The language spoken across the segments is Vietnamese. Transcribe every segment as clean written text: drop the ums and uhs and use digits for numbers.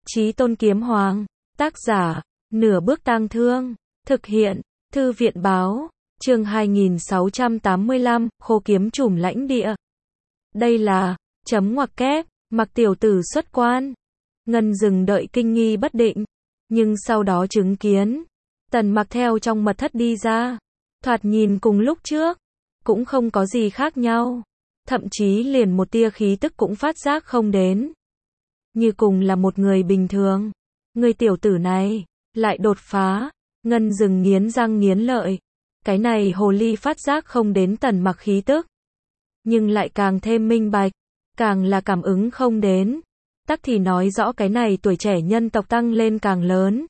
Chí Tôn Kiếm Hoàng, tác giả, Nửa Bước Tang Thương, thực hiện, Thư viện báo, chương 2685, Khô Kiếm Trùm Lãnh Địa. Đây là, chấm ngoặc kép, Mặc tiểu tử xuất quan. Ngân dừng đợi kinh nghi bất định, nhưng sau đó chứng kiến, Tần Mặc theo trong mật thất đi ra, thoạt nhìn cùng lúc trước, cũng không có gì khác nhau, thậm chí liền một tia khí tức cũng phát giác không đến. Như cùng là một người bình thường. Người tiểu tử này, lại đột phá. Ngân dừng nghiến răng nghiến lợi. Cái này hồ ly phát giác không đến Tần Mặc khí tức, nhưng lại càng thêm minh bạch, càng là cảm ứng không đến. Tắc thì nói rõ cái này tuổi trẻ nhân tộc tăng lên càng lớn.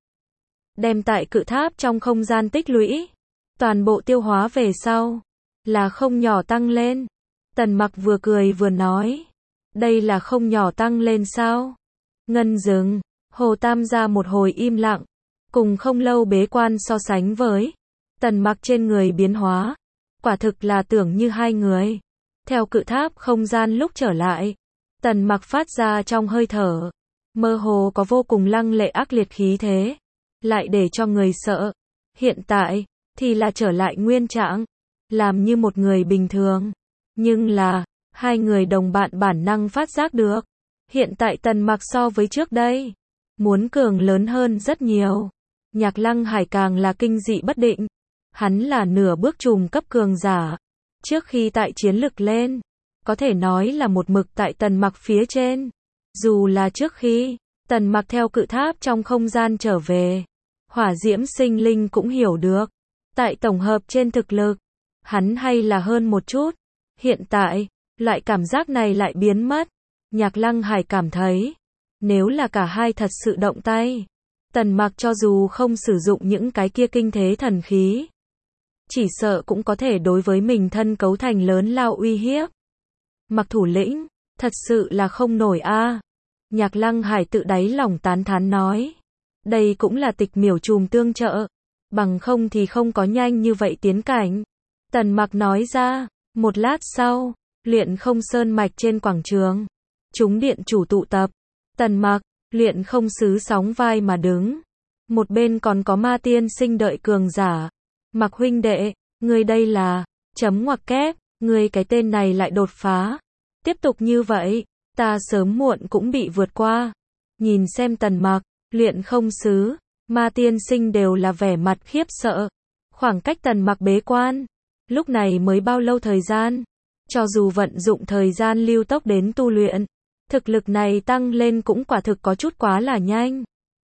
Đem tại cự tháp trong không gian tích lũy, toàn bộ tiêu hóa về sau, là không nhỏ tăng lên. Tần Mặc vừa cười vừa nói, đây là không nhỏ tăng lên sao? Ngân dừng, Hồ Tam gia một hồi im lặng, cùng không lâu bế quan so sánh với Tần Mặc trên người biến hóa, quả thực là tưởng như hai người. Theo cự tháp không gian lúc trở lại, Tần Mặc phát ra trong hơi thở, mơ hồ có vô cùng lăng lệ ác liệt khí thế, lại để cho người sợ. Hiện tại, thì là trở lại nguyên trạng, làm như một người bình thường. Nhưng là, hai người đồng bạn bản năng phát giác được, hiện tại Tần Mặc so với trước đây, muốn cường lớn hơn rất nhiều. Nhạc Lăng Hải càng là kinh dị bất định. Hắn là nửa bước trùm cấp cường giả. Trước khi tại chiến lực lên, có thể nói là một mực tại Tần Mặc phía trên. Dù là trước khi Tần Mặc theo cự tháp trong không gian trở về, Hỏa Diễm Sinh Linh cũng hiểu được, tại tổng hợp trên thực lực, hắn hay là hơn một chút. Hiện tại, loại cảm giác này lại biến mất. Nhạc Lăng Hải cảm thấy, nếu là cả hai thật sự động tay, Tần Mặc cho dù không sử dụng những cái kia kinh thế thần khí, chỉ sợ cũng có thể đối với mình thân cấu thành lớn lao uy hiếp. Mặc thủ lĩnh, thật sự là không nổi a. Nhạc Lăng Hải tự đáy lòng tán thán nói, đây cũng là tịch miểu trùm tương trợ, bằng không thì không có nhanh như vậy tiến cảnh. Tần Mặc nói ra. Một lát sau, Luyện Không Sơn mạch trên quảng trường, chúng điện chủ tụ tập. Tần Mặc, Luyện Không sứ sóng vai mà đứng. Một bên còn có Ma Tiên Sinh đợi cường giả. Mặc huynh đệ, ngươi đây là, chấm ngoặc kép, ngươi cái tên này lại đột phá. Tiếp tục như vậy, ta sớm muộn cũng bị vượt qua. Nhìn xem Tần Mặc, Luyện Không sứ, Ma Tiên Sinh đều là vẻ mặt khiếp sợ. Khoảng cách Tần Mặc bế quan, lúc này mới bao lâu thời gian? Cho dù vận dụng thời gian lưu tốc đến tu luyện, thực lực này tăng lên cũng quả thực có chút quá là nhanh.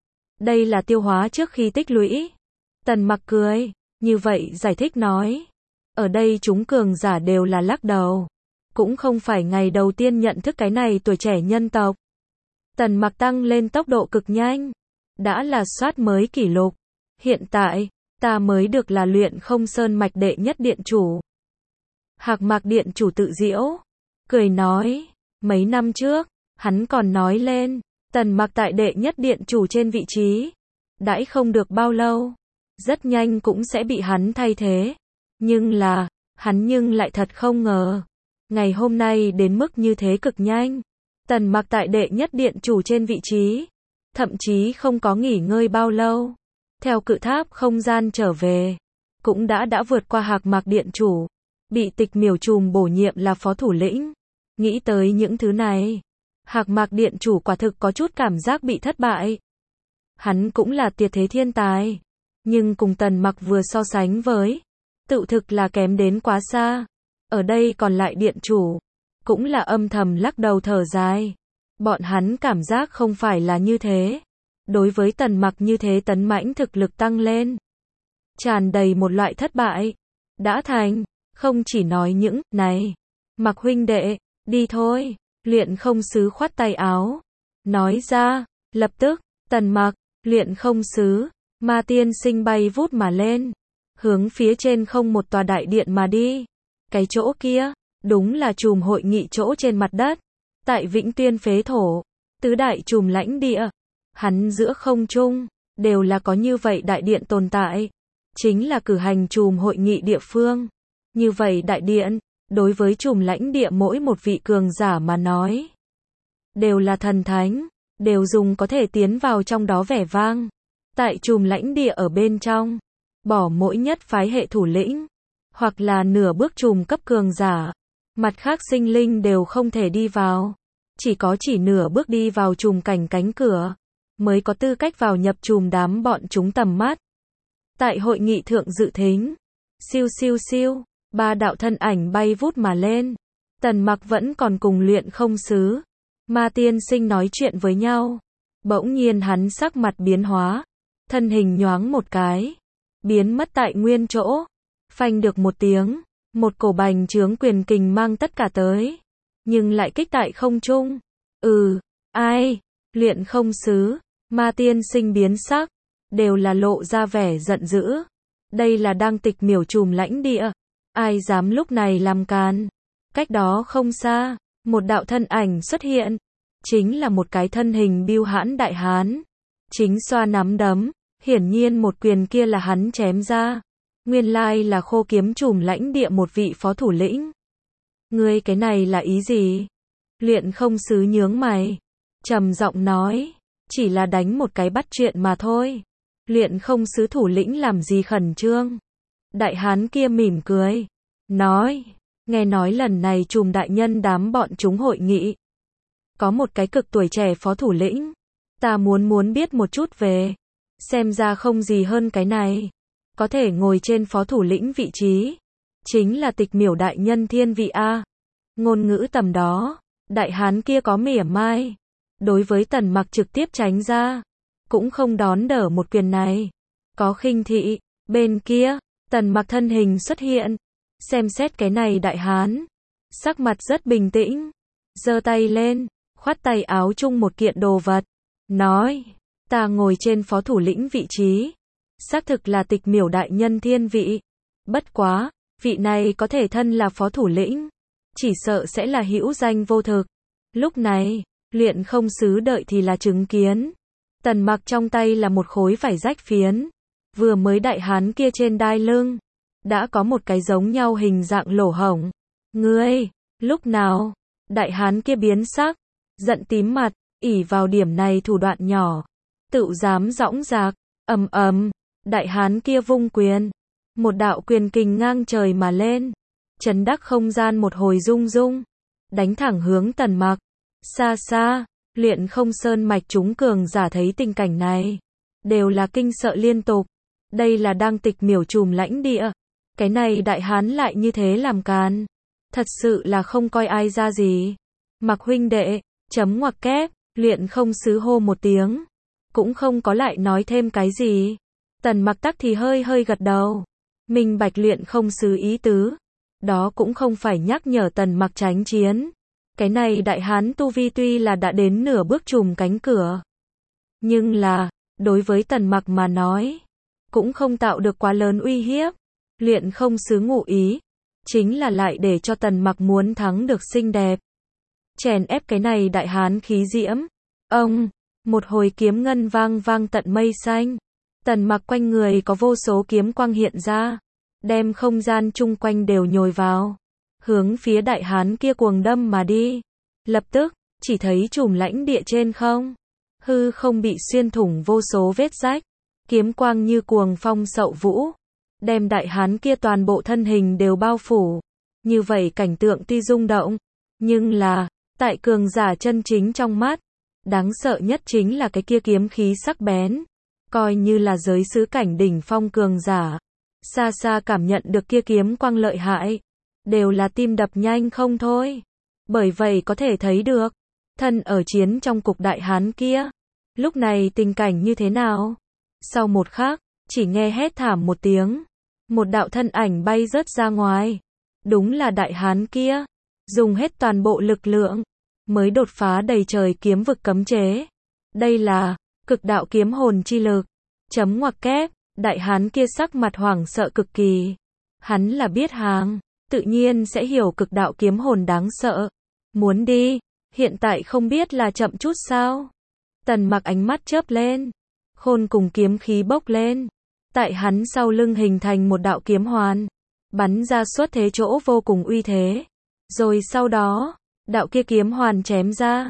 Đây là tiêu hóa trước khi tích lũy. Tần Mặc cười, như vậy giải thích nói. Ở đây chúng cường giả đều là lắc đầu. Cũng không phải ngày đầu tiên nhận thức cái này tuổi trẻ nhân tộc. Tần Mặc tăng lên tốc độ cực nhanh, đã là soát mới kỷ lục. Hiện tại, ta mới được là Luyện Không Sơn mạch đệ nhất điện chủ. Hạc Mạc điện chủ tự giễu, cười nói, mấy năm trước, hắn còn nói lên, Tần Mặc tại đệ nhất điện chủ trên vị trí, đãi không được bao lâu, rất nhanh cũng sẽ bị hắn thay thế. Nhưng là, hắn nhưng lại thật không ngờ, ngày hôm nay đến mức như thế cực nhanh. Tần Mặc tại đệ nhất điện chủ trên vị trí, thậm chí không có nghỉ ngơi bao lâu, theo cự tháp không gian trở về, cũng đã vượt qua Hạc Mạc điện chủ, bị tịch miểu trùm bổ nhiệm là phó thủ lĩnh. Nghĩ tới những thứ này, Hạc Mạc điện chủ quả thực có chút cảm giác bị thất bại. Hắn cũng là tuyệt thế thiên tài, nhưng cùng Tần Mặc vừa so sánh với, tự thực là kém đến quá xa. Ở đây còn lại điện chủ, cũng là âm thầm lắc đầu thở dài. Bọn hắn cảm giác không phải là như thế. Đối với Tần Mặc như thế tấn mãnh thực lực tăng lên, tràn đầy một loại thất bại. Đã thành, không chỉ nói những này. Mặc huynh đệ, đi thôi. Luyện Không sứ khoát tay áo, nói ra. Lập tức, Tần Mặc, Luyện Không sứ, Ma Tiên Sinh bay vút mà lên, hướng phía trên không một tòa đại điện mà đi. Cái chỗ kia, đúng là trùm hội nghị chỗ trên mặt đất. Tại Vĩnh Tuyên phế thổ, tứ đại trùm lãnh địa, hắn giữa không trung, đều là có như vậy đại điện tồn tại. Chính là cử hành trùm hội nghị địa phương. Như vậy đại điện, đối với trùm lãnh địa mỗi một vị cường giả mà nói, đều là thần thánh, đều dùng có thể tiến vào trong đó vẻ vang. Tại chùm lãnh địa ở bên trong, bỏ mỗi nhất phái hệ thủ lĩnh, hoặc là nửa bước chùm cấp cường giả, mặt khác sinh linh đều không thể đi vào. Chỉ nửa bước đi vào chùm cảnh cánh cửa, mới có tư cách vào nhập chùm đám bọn chúng tầm mắt. Tại hội nghị thượng dự thính, siêu siêu siêu, 3 đạo thân ảnh bay vút mà lên. Tần Mặc vẫn còn cùng Luyện Không Sứ, Ma Tiên Sinh nói chuyện với nhau. Bỗng nhiên hắn sắc mặt biến hóa, thân hình nhoáng một cái, biến mất tại nguyên chỗ. Phanh được một tiếng, một cổ bành trướng quyền kình mang tất cả tới, nhưng lại kích tại không trung. Ai? Luyện Không Sứ, Ma Tiên Sinh biến sắc, đều là lộ ra vẻ giận dữ. Đây là đang tịch miểu chùm lãnh địa, ai dám lúc này làm càn? Cách đó không xa, một đạo thân ảnh xuất hiện, chính là một cái thân hình bưu hãn đại hán, chính xoa nắm đấm, hiển nhiên một quyền kia là hắn chém ra. Nguyên lai là Khô Kiếm chùm lãnh địa một vị phó thủ lĩnh. Ngươi cái này là ý gì? Luyện Không Sứ nhướng mày, trầm giọng nói, chỉ là đánh một cái bắt chuyện mà thôi. Luyện Không Sứ thủ lĩnh làm gì khẩn trương? Đại hán kia mỉm cười, nói, nghe nói lần này chùm đại nhân đám bọn chúng hội nghị, có một cái cực tuổi trẻ phó thủ lĩnh, ta muốn biết một chút về. Xem ra không gì hơn cái này, có thể ngồi trên phó thủ lĩnh vị trí, chính là tịch miểu đại nhân thiên vị a. Ngôn ngữ tầm đó, đại hán kia có mỉa mai, đối với Tần Mặc trực tiếp tránh ra, cũng không đón đỡ một quyền này, có khinh thị. Bên kia, Tần Mặc thân hình xuất hiện, xem xét cái này đại hán, sắc mặt rất bình tĩnh, giơ tay lên, khoát tay áo chung một kiện đồ vật, nói, ta ngồi trên phó thủ lĩnh vị trí, xác thực là tịch miểu đại nhân thiên vị, bất quá, vị này có thể thân là phó thủ lĩnh, chỉ sợ sẽ là hữu danh vô thực. Lúc này, Luyện Không Sứ đợi thì là chứng kiến, Tần Mặc trong tay là một khối vải rách phiến, vừa mới đại hán kia trên đai lưng, đã có một cái giống nhau hình dạng lỗ hổng. Ngươi, lúc nào? Đại hán kia biến sắc, giận tím mặt, ỷ vào điểm này thủ đoạn nhỏ, tự dám dõng dạc. Đại hán kia vung quyền, một đạo quyền kình ngang trời mà lên, chấn đắc không gian một hồi rung rung, đánh thẳng hướng Tần Mặc. Xa xa, Luyện Không Sơn mạch chúng cường giả thấy tình cảnh này, đều là kinh sợ liên tục. Đây là đang tịch miểu chùm lãnh địa, cái này đại hán lại như thế làm càn, thật sự là không coi ai ra gì. Mặc huynh đệ, chấm ngoặc kép, Luyện Không Sứ hô một tiếng, cũng không có lại nói thêm cái gì. Tần Mặc tắc thì hơi gật đầu, minh bạch Luyện Không Sứ ý tứ, đó cũng không phải nhắc nhở Tần Mặc tránh chiến. Cái này đại hán tu vi tuy là đã đến nửa bước chùm cánh cửa, nhưng là, đối với Tần Mặc mà nói, cũng không tạo được quá lớn uy hiếp. Luyện Không Sứ ngụ ý, chính là lại để cho Tần Mặc muốn thắng được xinh đẹp, chèn ép cái này đại hán khí diễm. Một hồi kiếm ngân vang tận mây xanh, Tần Mặc quanh người có vô số kiếm quang hiện ra, đem không gian chung quanh đều nhồi vào, hướng phía đại hán kia cuồng đâm mà đi. Lập tức, chỉ thấy chùm lãnh địa trên không, hư không bị xuyên thủng vô số vết rách, kiếm quang như cuồng phong sậu vũ, đem đại hán kia toàn bộ thân hình đều bao phủ. Như vậy cảnh tượng tuy rung động, nhưng là, tại cường giả chân chính trong mắt, đáng sợ nhất chính là cái kia kiếm khí sắc bén. Coi như là giới sứ cảnh đỉnh phong cường giả, xa xa cảm nhận được kia kiếm quang lợi hại, đều là tim đập nhanh không thôi. Bởi vậy có thể thấy được, thân ở chiến trong cục đại hán kia, lúc này tình cảnh như thế nào. Sau một khắc, chỉ nghe hét thảm một tiếng, một đạo thân ảnh bay rớt ra ngoài. Đúng là đại hán kia, dùng hết toàn bộ lực lượng, mới đột phá đầy trời kiếm vực cấm chế. Đây là cực đạo kiếm hồn chi lực. Chấm ngoặc kép, đại hán kia sắc mặt hoảng sợ cực kỳ. Hắn là biết hàng, tự nhiên sẽ hiểu cực đạo kiếm hồn đáng sợ. Muốn đi, hiện tại không biết là chậm chút sao? Tần Mặc ánh mắt chớp lên, khôn cùng kiếm khí bốc lên, tại hắn sau lưng hình thành một đạo kiếm hoàn, bắn ra xuất thế chỗ vô cùng uy thế. Rồi sau đó, đạo kia kiếm hoàn chém ra,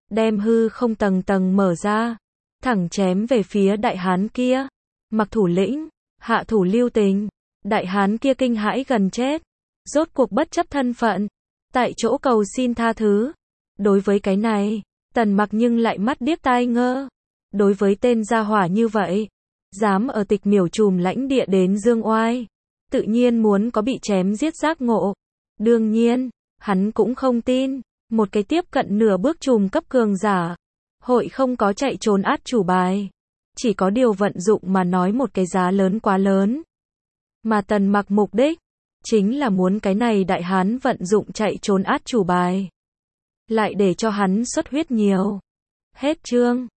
đem hư không tầng tầng mở ra, thẳng chém về phía đại hán kia. Mặc thủ lĩnh, hạ thủ lưu tình, đại hán kia kinh hãi gần chết, rốt cuộc bất chấp thân phận, tại chỗ cầu xin tha thứ. Đối với cái này, Tần Mặc nhưng lại mắt điếc tai ngơ. Đối với tên gia hỏa như vậy, dám ở Tịch Miểu Trùm lãnh địa đến dương oai, tự nhiên muốn có bị chém giết giác ngộ. Đương nhiên, hắn cũng không tin, một cái tiếp cận nửa bước trùm cấp cường giả, hội không có chạy trốn át chủ bài. Chỉ có điều vận dụng mà nói một cái giá lớn quá lớn. Mà Tần Mặc mục đích, chính là muốn cái này đại hán vận dụng chạy trốn át chủ bài. Lại để cho hắn xuất huyết nhiều. Hết chương.